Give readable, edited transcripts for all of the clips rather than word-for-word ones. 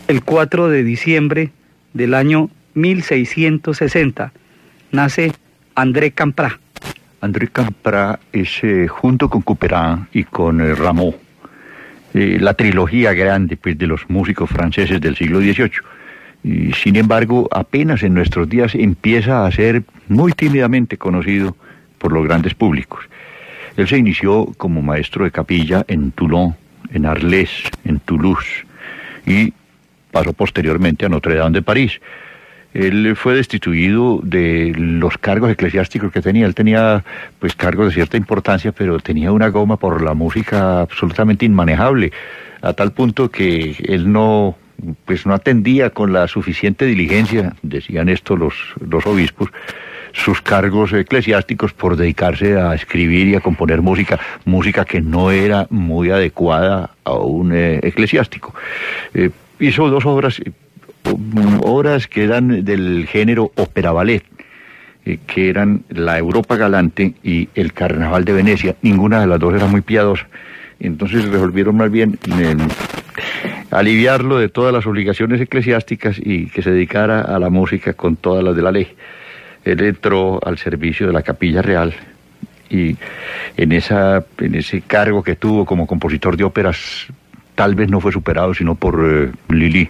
El 4 de diciembre del año 1660 nace André Campra. André Campra es, junto con Couperin y con Rameau, la trilogía grande pues, de los músicos franceses del siglo XVIII. Y, sin embargo, apenas en nuestros días empieza a ser muy tímidamente conocido por los grandes públicos. Él se inició como maestro de capilla en Toulon, en Arles, en Toulouse, y pasó posteriormente a Notre Dame de París. Él fue destituido de los cargos eclesiásticos que tenía. Él tenía pues cargos de cierta importancia, pero tenía una goma por la música absolutamente inmanejable, a tal punto que él no atendía con la suficiente diligencia, decían esto los obispos, sus cargos eclesiásticos por dedicarse a escribir y a componer música que no era muy adecuada a un eclesiástico. Hizo dos obras que eran del género ópera ballet, que eran La Europa Galante y El Carnaval de Venecia. Ninguna de las dos era muy piadosa, entonces resolvieron más bien aliviarlo de todas las obligaciones eclesiásticas y que se dedicara a la música con todas las de la ley. Él entró al servicio de la Capilla Real y en ese cargo que tuvo como compositor de óperas tal vez no fue superado sino por Lully.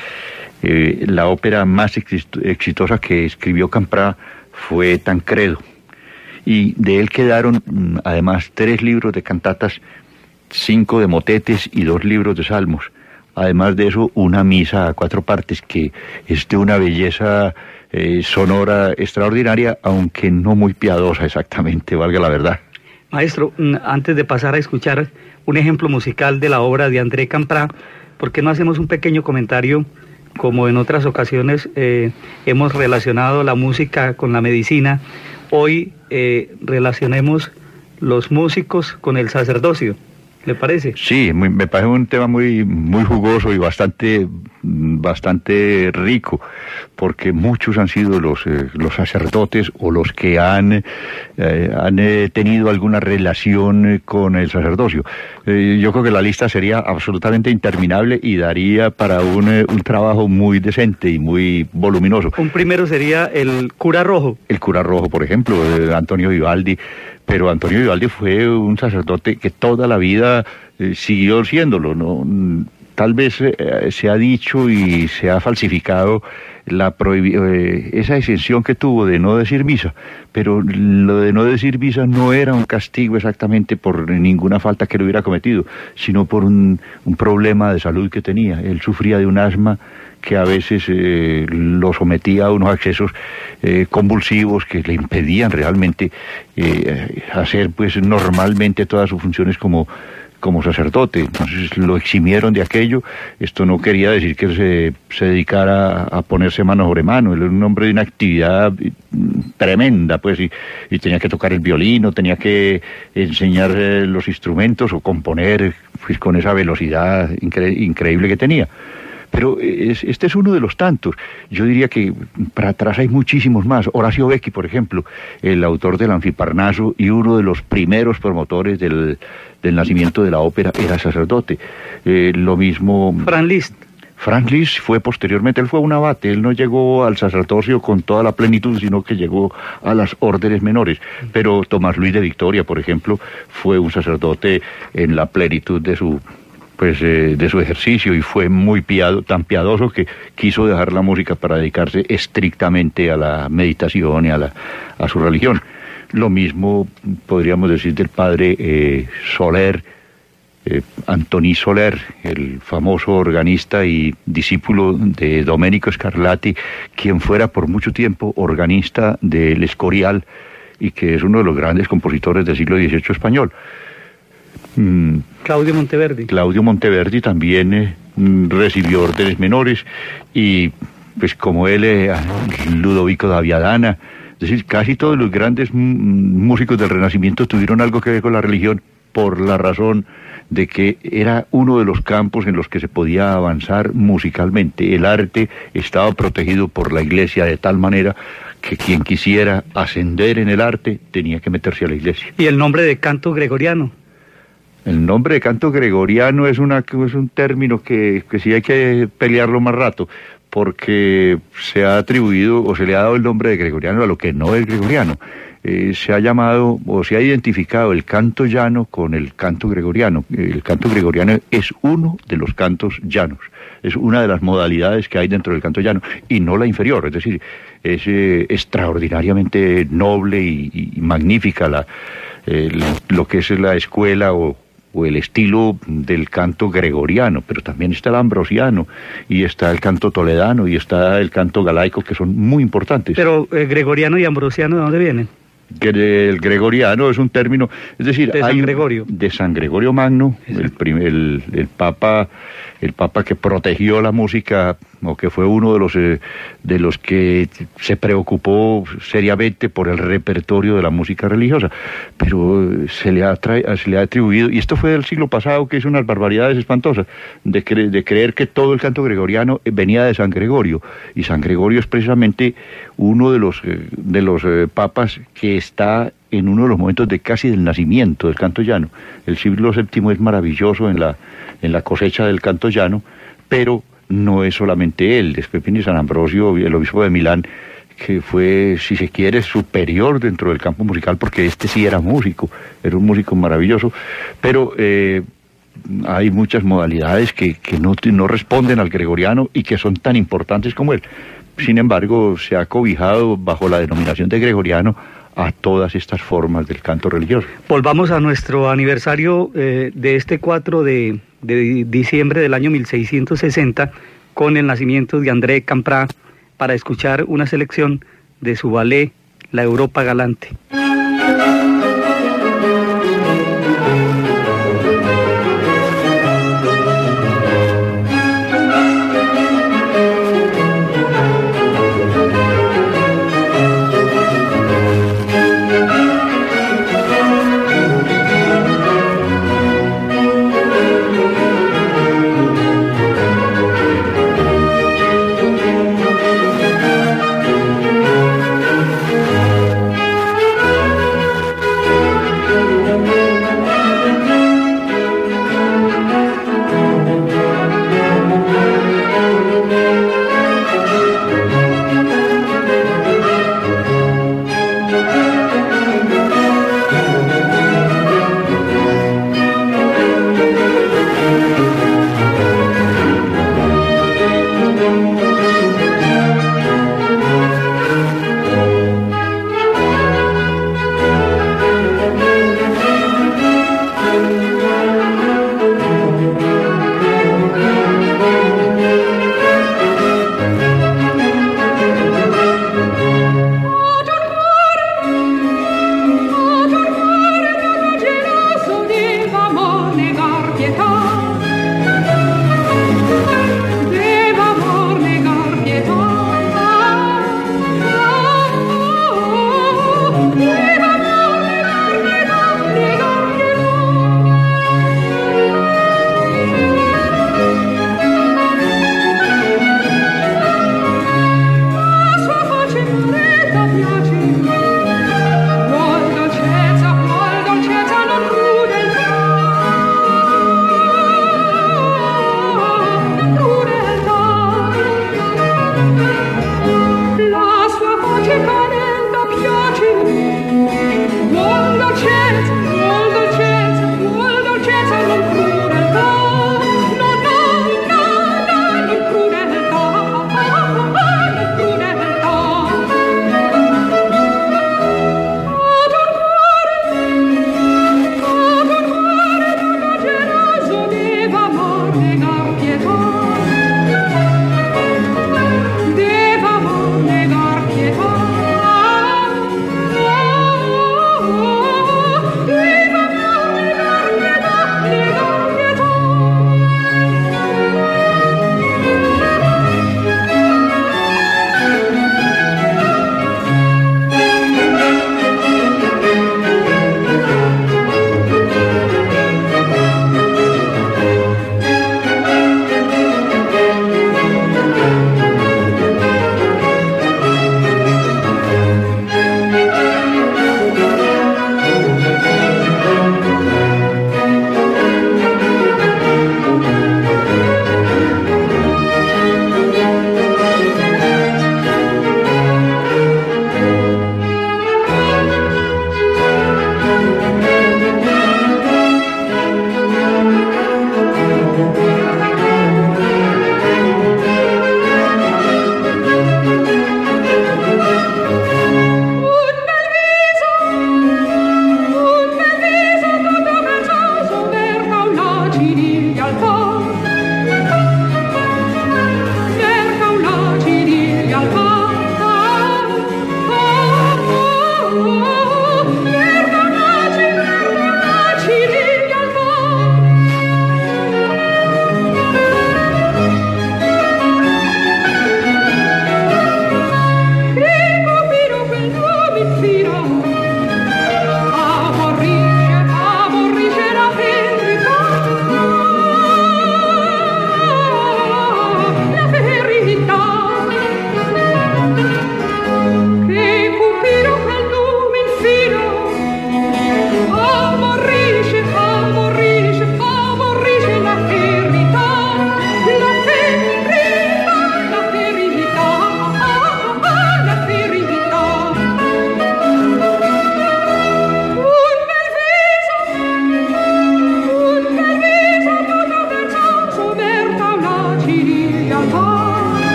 La ópera más exitosa que escribió Campra fue Tancredo, y de él quedaron además 3 libros de cantatas, 5 de motetes y 2 libros de salmos. Además de eso, una misa a 4 partes que es de una belleza sonora extraordinaria, aunque no muy piadosa exactamente, valga la verdad. Maestro, antes de pasar a escuchar un ejemplo musical de la obra de André Campra, ¿por qué no hacemos un pequeño comentario? Como en otras ocasiones hemos relacionado la música con la medicina, hoy relacionemos los músicos con el sacerdocio. ¿Le parece? Sí, me parece un tema muy jugoso y bastante rico, porque muchos han sido los sacerdotes o los que han tenido alguna relación con el sacerdocio. Yo creo que la lista sería absolutamente interminable y daría para un trabajo muy decente y muy voluminoso. Un primero sería el cura rojo. El cura rojo, por ejemplo, Antonio Vivaldi. Pero Antonio Vivaldi fue un sacerdote que toda la vida siguió siéndolo, ¿no? Tal vez se ha dicho y se ha falsificado esa exención que tuvo de no decir misa, pero lo de no decir misa no era un castigo exactamente por ninguna falta que le hubiera cometido, sino por un problema de salud que tenía. Él sufría de un asma que a veces lo sometía a unos accesos convulsivos que le impedían realmente hacer pues normalmente todas sus funciones como sacerdote. Entonces lo eximieron de aquello. Esto no quería decir que se dedicara a ponerse mano sobre mano. Él era un hombre de una actividad tremenda, pues, y tenía que tocar el violín, tenía que enseñar los instrumentos o componer pues, con esa velocidad increíble que tenía. Pero este es uno de los tantos. Yo diría que para atrás hay muchísimos más. Horacio Becchi, por ejemplo, el autor del Anfiparnaso y uno de los primeros promotores del nacimiento de la ópera, era sacerdote. Lo mismo Franz Liszt. Franz Liszt fue posteriormente, él fue un abate, él no llegó al sacerdocio con toda la plenitud, sino que llegó a las órdenes menores. Pero Tomás Luis de Victoria, por ejemplo, fue un sacerdote en la plenitud de su ejercicio, y fue muy tan piadoso que quiso dejar la música para dedicarse estrictamente a la meditación y a su religión. Lo mismo podríamos decir del padre Soler, Antoni Soler, el famoso organista y discípulo de Domenico Scarlatti, quien fuera por mucho tiempo organista del Escorial y que es uno de los grandes compositores del siglo XVIII español. Claudio Monteverdi. Claudio Monteverdi también recibió órdenes menores, y pues como él, Ludovico da Viadana, es decir, casi todos los grandes músicos del Renacimiento tuvieron algo que ver con la religión, por la razón de que era uno de los campos en los que se podía avanzar musicalmente. El arte estaba protegido por la Iglesia de tal manera que quien quisiera ascender en el arte tenía que meterse a la Iglesia. ¿Y el nombre de canto gregoriano? El nombre de canto gregoriano es un término que sí hay que pelearlo más rato, porque se ha atribuido o se le ha dado el nombre de gregoriano a lo que no es gregoriano. Se ha llamado o se ha identificado el canto llano con el canto gregoriano. El canto gregoriano es uno de los cantos llanos, es una de las modalidades que hay dentro del canto llano y no la inferior, es decir, es extraordinariamente noble y magnífica lo que es la escuela o el estilo del canto gregoriano, pero también está el ambrosiano, y está el canto toledano, y está el canto galaico, que son muy importantes. Pero gregoriano y ambrosiano, ¿de dónde vienen? El gregoriano es un término, es decir, de San Gregorio. De San Gregorio Magno, el papa que protegió la música, o que fue uno de los que se preocupó seriamente por el repertorio de la música religiosa, pero se le ha atribuido, y esto fue del siglo pasado, que hizo unas barbaridades espantosas, de creer que todo el canto gregoriano venía de San Gregorio, y San Gregorio es precisamente uno de los papas que está en uno de los momentos de casi del nacimiento del canto llano. El siglo VII es maravilloso en la cosecha del canto llano, pero no es solamente él, es Pepín y San Ambrosio, el obispo de Milán, que fue, si se quiere, superior dentro del campo musical, porque este sí era músico, era un músico maravilloso, pero hay muchas modalidades que no responden al gregoriano y que son tan importantes como él. Sin embargo, se ha cobijado bajo la denominación de gregoriano a todas estas formas del canto religioso. Volvamos a nuestro aniversario de este 4 de diciembre del año 1660, con el nacimiento de André Camprà, para escuchar una selección de su ballet La Europa Galante.